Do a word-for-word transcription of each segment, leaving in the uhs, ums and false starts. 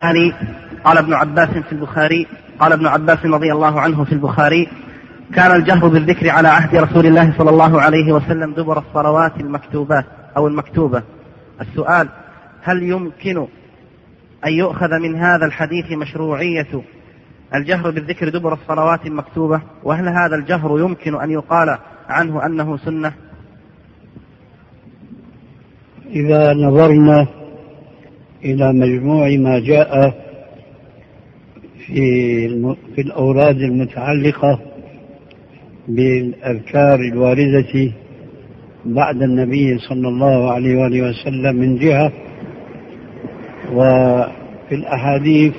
قال ابن عباس في البخاري قال ابن عباس رضي الله عنه في البخاري: كان الجهر بالذكر على عهد رسول الله صلى الله عليه وسلم دبر الصلوات المكتوبات أو المكتوبة. السؤال: هل يمكن أن يؤخذ من هذا الحديث مشروعية الجهر بالذكر دبر الصلوات المكتوبة؟ وهل هذا الجهر يمكن أن يقال عنه أنه سنة؟ إذا نظرنا إلى مجموع ما جاء في, في الأوراد المتعلقة بالأذكار الواردة بعد النبي صلى الله عليه وآله وسلم من جهة، وفي الأحاديث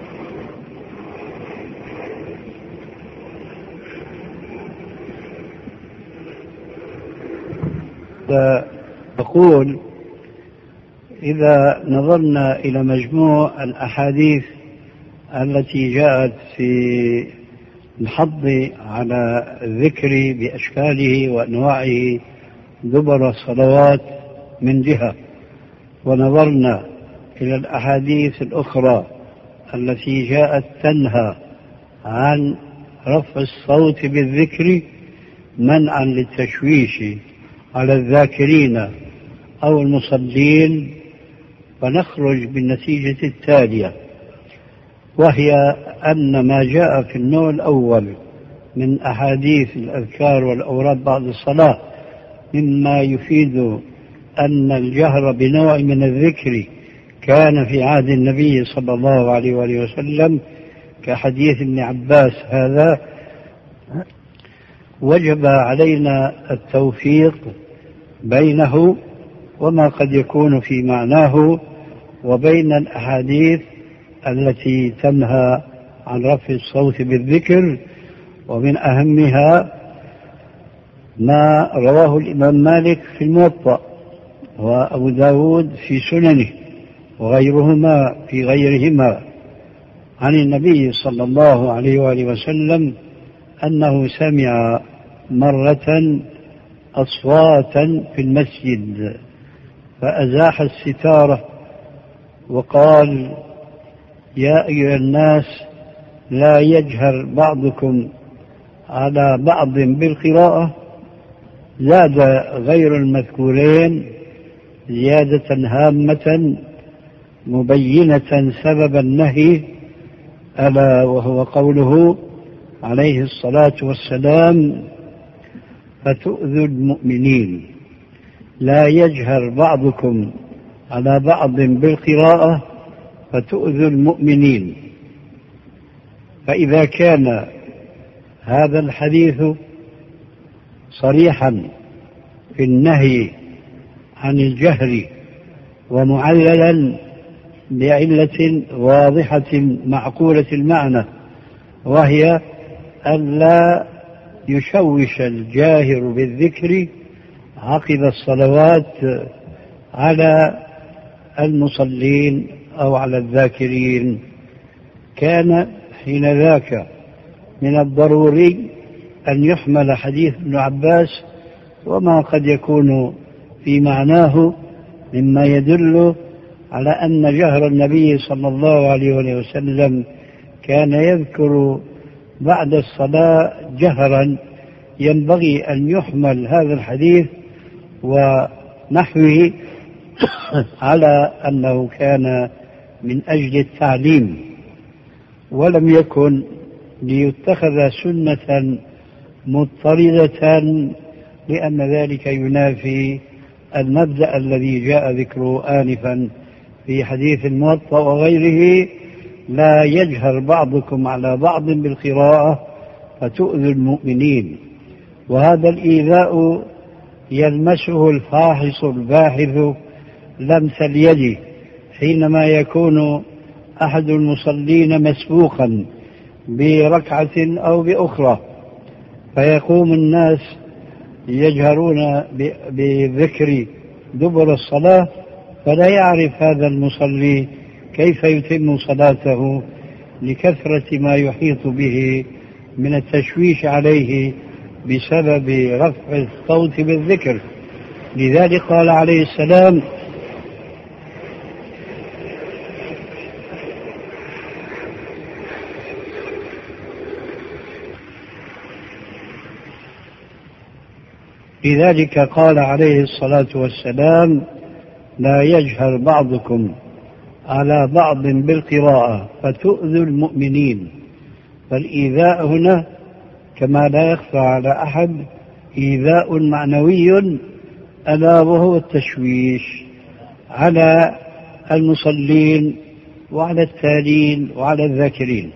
أقول إذا نظرنا إلى مجموع الأحاديث التي جاءت في الحض على الذكر بأشكاله وأنواعه دبر الصلوات من جهة، ونظرنا إلى الأحاديث الأخرى التي جاءت تنهى عن رفع الصوت بالذكر منعا للتشويش على الذاكرين أو المصلين، فنخرج بالنتيجة التالية، وهي أن ما جاء في النوع الأول من أحاديث الأذكار والأوراد بعد الصلاة مما يفيد أن الجهر بنوع من الذكر كان في عهد النبي صلى الله عليه وآله وسلم كحديث ابن عباس هذا، وجب علينا التوفيق بينه وما قد يكون في معناه وبين الأحاديث التي تنهى عن رفع الصوت بالذكر. ومن أهمها ما رواه الإمام مالك في الموطأ وأبو داود في سننه وغيرهما في غيرهما عن النبي صلى الله عليه وآله وسلم أنه سمع مرة أصواتا في المسجد فأزاح الستارة وقال: يا أيها الناس لا يجهر بعضكم على بعض بالقراءة. زاد غير المذكورين زيادة هامة مبينة سبب النهي، ألا وهو قوله عليه الصلاة والسلام: فتؤذوا المؤمنين. لا يجهر بعضكم على بعض بالقراءة فتؤذوا المؤمنين. فإذا كان هذا الحديث صريحا في النهي عن الجهر ومعللا بعلة واضحة معقولة المعنى، وهي ألا يشوش الجاهر بالذكر عقب الصلوات على المصلين أو على الذاكرين، كان حين ذاك من الضروري أن يحمل حديث ابن عباس وما قد يكون في معناه مما يدل على أن جهر النبي صلى الله عليه وسلم كان يذكر بعد الصلاة جهرا، ينبغي أن يحمل هذا الحديث ونحوه على أنه كان من أجل التعليم، ولم يكن ليتخذ سنة مضطردة، لأن ذلك ينافي المبدأ الذي جاء ذكره آنفا في حديث الموطأ وغيره: لا يجهر بعضكم على بعض بالقراءة فتؤذوا المؤمنين. وهذا الإيذاء يلمسه الفاحص الباحث لمس اليد حينما يكون أحد المصلين مسبوقا بركعة أو بأخرى، فيقوم الناس يجهرون بذكر دبر الصلاة، فلا يعرف هذا المصلي كيف يتم صلاته لكثرة ما يحيط به من التشويش عليه بسبب رفع الصوت بالذكر. لذلك قال عليه السلام: لذلك قال عليه الصلاة والسلام: لا يجهر بعضكم على بعض بالقراءة فتؤذوا المؤمنين. فالإيذاء هنا كما لا يخفى على أحد إيذاء معنوي، ألا وهو التشويش على المصلين وعلى التالين وعلى الذاكرين.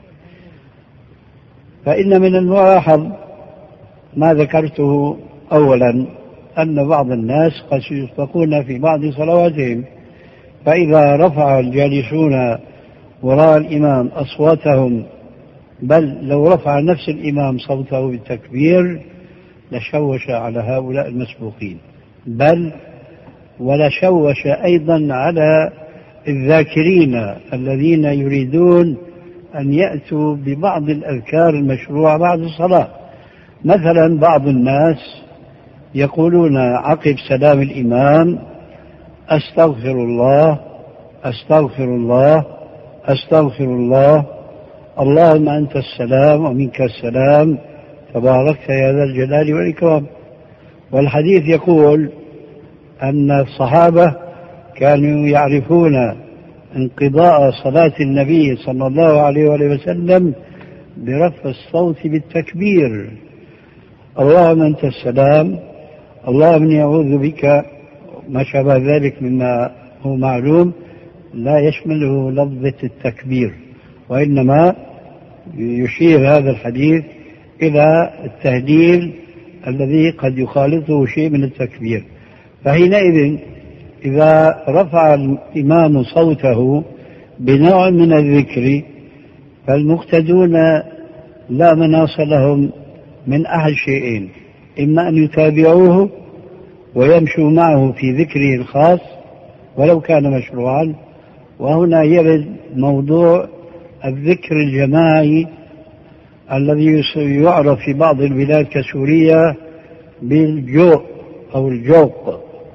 فإن من الملاحظ ما ذكرته أولا أن بعض الناس قد يخطئون في بعض صلواتهم، فإذا رفع الجالسون وراء الإمام أصواتهم، بل لو رفع نفس الإمام صوته بالتكبير لشوش على هؤلاء المسبوقين، بل ولشوش أيضا على الذاكرين الذين يريدون أن يأتوا ببعض الأذكار المشروعة بعد الصلاة. مثلا بعض الناس يقولون عقب سلام الإمام: أستغفر الله أستغفر الله أستغفر الله، اللهم أنت السلام ومنك السلام تباركت يا ذا الجلال والإكرام. والحديث يقول أن الصحابة كانوا يعرفون انقضاء صلاة النبي صلى الله عليه وسلم برفع الصوت بالتكبير: اللهم أنت السلام، اللهم إني أعوذ بك، ما شابه ذلك مما هو معلوم لا يشمله لفظة التكبير، وإنما يشير هذا الحديث إلى التهليل الذي قد يخالطه شيء من التكبير. فحينئذ إذا رفع الإمام صوته بنوع من الذكر فالمقتدون لا مناص لهم من أحد شيئين: إما أن يتابعوه ويمشوا معه في ذكره الخاص ولو كان مشروعا. وهنا يرد موضوع الذكر الجماعي الذي يعرف في بعض البلاد كسوريا بالجوق أو الجوق،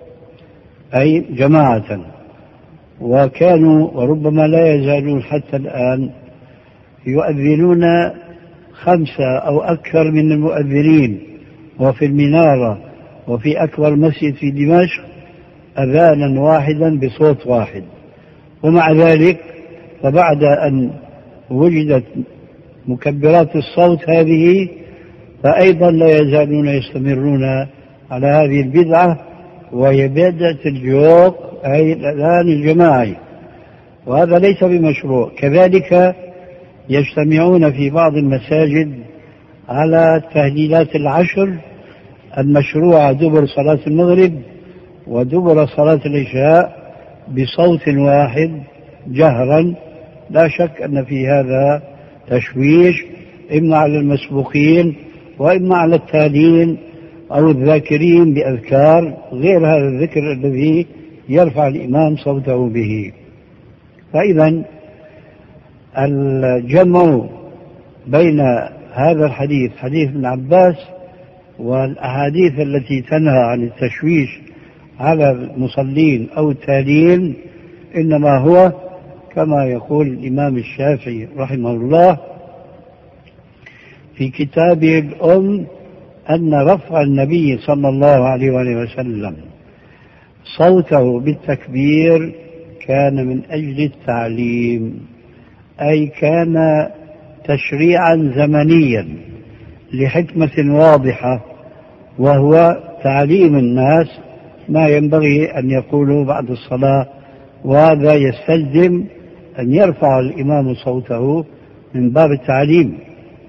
أي جماعة. وكانوا وربما لا يزالون حتى الآن يؤذنون خمسة أو أكثر من المؤذنين، وفي المنارة وفي أكبر مسجد في دمشق أذانا واحدا بصوت واحد. ومع ذلك فبعد أن وجدت مكبرات الصوت هذه فأيضا لا يزالون يستمرون على هذه البدعة، وهي بدعة الجوق أي الأذان الجماعي، وهذا ليس بمشروع. كذلك يجتمعون في بعض المساجد على التهليلات العشر المشروعة دبر صلاة المغرب ودبر صلاة العشاء بصوت واحد جهرا. لا شك أن في هذا تشويش إما على المسبوقين وإما على التالين أو الذاكرين بأذكار غير هذا الذكر الذي يرفع الإمام صوته به. فإذا الجمع بين هذا الحديث حديث ابن عباس والأحاديث التي تنهى عن التشويش على المصلين أو التالين إنما هو كما يقول الإمام الشافعي رحمه الله في كتابه الأم أن رفع النبي صلى الله عليه وسلم صوته بالتكبير كان من أجل التعليم، أي كان تشريعا زمنيا لحكمة واضحة، وهو تعليم الناس ما ينبغي أن يقولوا بعد الصلاة، وهذا يستلزم أن يرفع الإمام صوته من باب التعليم.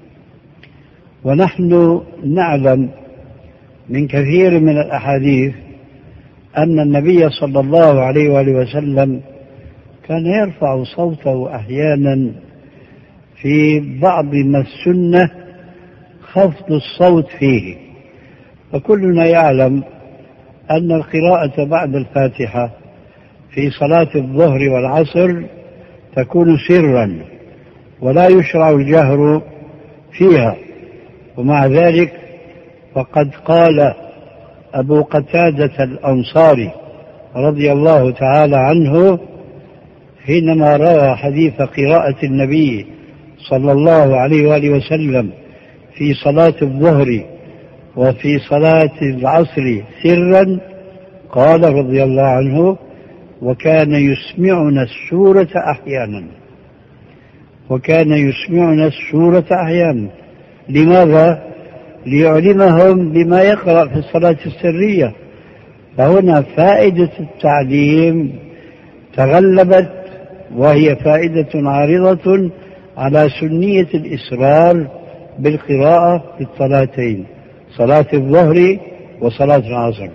ونحن نعلم من كثير من الأحاديث أن النبي صلى الله عليه وآله وسلم كان يرفع صوته أحيانا في بعض ما السنة خفض الصوت فيه. فكلنا يعلم أن القراءة بعد الفاتحة في صلاة الظهر والعصر تكون سرا ولا يشرع الجهر فيها، ومع ذلك فقد قال أبو قتادة الأنصاري رضي الله تعالى عنه حينما روى حديث قراءة النبي صلى الله عليه وآله وسلم في صلاة الظهر وفي صلاة العصر سرا قال رضي الله عنه وكان يسمعنا السورة أحيانا وكان يسمعنا السورة أحيانا. لماذا؟ ليعلمهم بما يقرأ في الصلاة السرية. فهنا فائدة التعليم تغلبت، وهي فائدة عارضة على سنية الإسرار بالقراءة في الصلاتين، صلاة الظهر وصلاة العصر.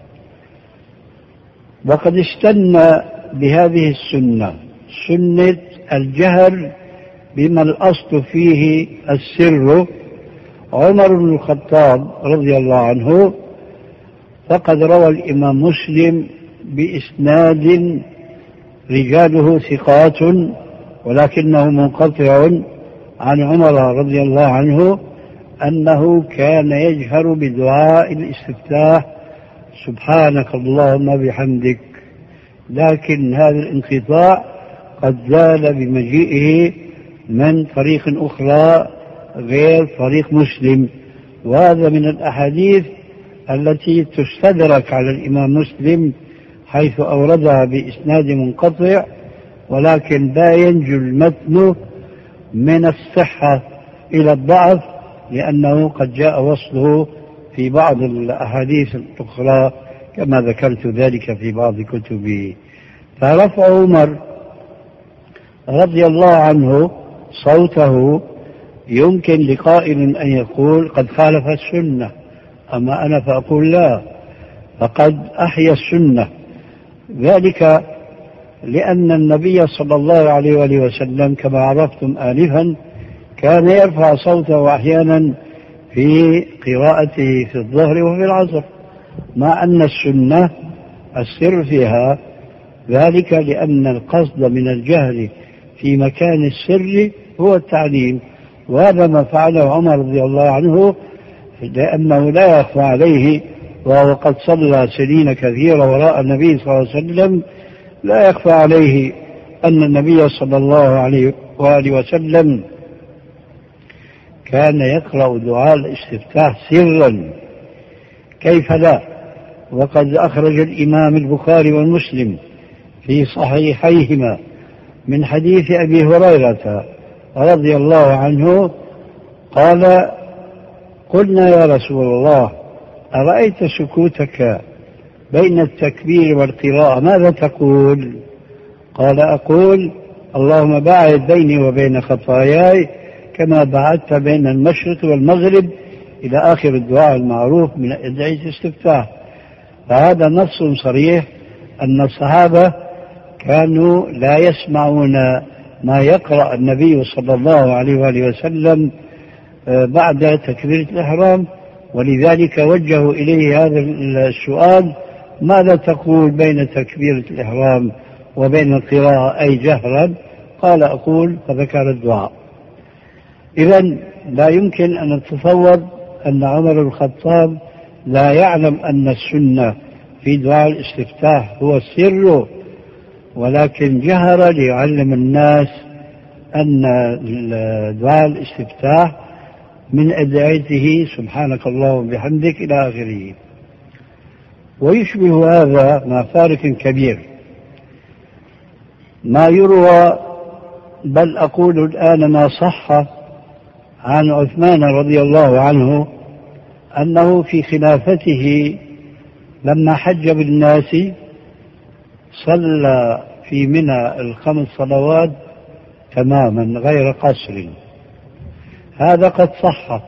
وقد استنى بهذه السنة سنة الجهر بما الأصل فيه السر عمر بن الخطاب رضي الله عنه. فقد روى الإمام مسلم بإسناد رجاله ثقات ولكنه منقطع عن عمر رضي الله عنه أنه كان يجهر بدعاء الاستفتاح سبحانك اللهم بحمدك، لكن هذا الانقطاع قد زال بمجيئه من طريق أخرى غير طريق مسلم. وهذا من الأحاديث التي تستدرك على الإمام مسلم حيث أوردها بإسناد منقطع، ولكن لا ينجو المتن من الصحة إلى الضعف، لأنه قد جاء وصله في بعض الأحاديث الأخرى كما ذكرت ذلك في بعض كتبي. فرفع عمر رضي الله عنه صوته يمكن لقائل أن يقول قد خالف السنة، أما أنا فأقول لا، فقد أحيا السنة. ذلك لأن النبي صلى الله عليه وآله وسلم كما عرفتم آنفا كان يرفع صوته أحيانا في قراءته في الظهر وفي العصر، مع أن السنة السر فيها، ذلك لأن القصد من الجهر في مكان السر هو التعليم. وهذا ما فعله عمر رضي الله عنه، لأنه لا يخفى عليه وهو قد صلى سنين كثيرة وراء النبي صلى الله عليه وسلم، لا يخفى عليه أن النبي صلى الله عليه وآله وسلم كان يقرأ دعاء الاستفتاح سرا، كيف لا؟ وقد أخرج الإمام البخاري والمسلم في صحيحيهما من حديث أبي هريرة رضي الله عنه قال قلنا يا رسول الله أرأيت سكوتك بين التكبير والقراءة ماذا تقول؟ قال أقول اللهم باعد بيني وبين خطاياي كما بعدت بين المشرق والمغرب إلى آخر الدعاء المعروف من أدعية الاستفتاح. فهذا نص صريح أن الصحابة كانوا لا يسمعون ما يقرأ النبي صلى الله عليه وآله وسلم بعد تكبيرة الإحرام، ولذلك وجهوا إليه هذا السؤال ماذا تقول بين تكبيرة الإحرام وبين القراءة أي جهرا؟ قال أقول، فذكر الدعاء. إذن لا يمكن أن نتصور أن عمر بن الخطاب لا يعلم أن السنة في دعاء الاستفتاح هو السر، ولكن جهر ليعلم الناس أن دعاء الاستفتاح من أدعيته سبحانك اللهم وبحمدك إلى آخره. ويشبه هذا مع فارق كبير ما يروى، بل أقول الآن ما صح عن عثمان رضي الله عنه أنه في خلافته لما حج بالناس صلى في منى الخمس صلوات تماما غير قصر. هذا قد صح.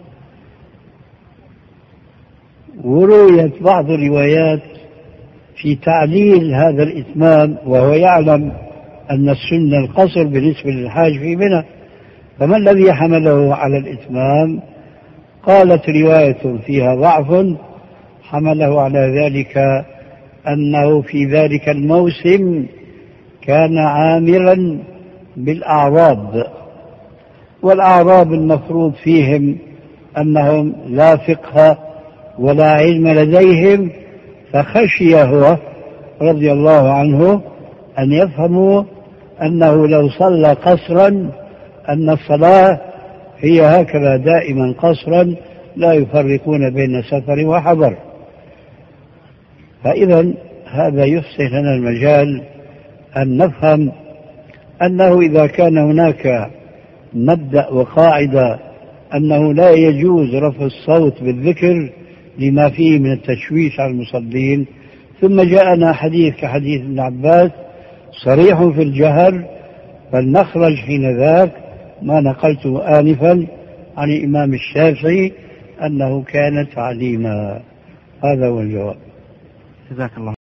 ورويت بعض الروايات في تعليل هذا الإتمام، وهو يعلم أن السنة القصر بالنسبة للحاج في منى، فما الذي حمله على الإتمام؟ قالت رواية فيها ضعف حمله على ذلك أنه في ذلك الموسم كان عامرا بالأعراب، والأعراب المفروض فيهم أنهم لا فقه ولا علم لديهم، فخشي هو رضي الله عنه أن يفهموا أنه لو صلى قصرا أن الصلاة هي هكذا دائما قصرا، لا يفرقون بين سفر وحضر. فإذا هذا يفسح لنا المجال أن نفهم أنه إذا كان هناك مبدأ وقاعدة أنه لا يجوز رفع الصوت بالذكر لما فيه من التشويش على المصلين، ثم جاءنا حديث كحديث ابن عباس صريح في الجهر، فلنخرج حين ذاك ما نقلته آنفا عن الإمام الشافعي أنه كان تعليما. هذا هو الجواب. جزاك الله.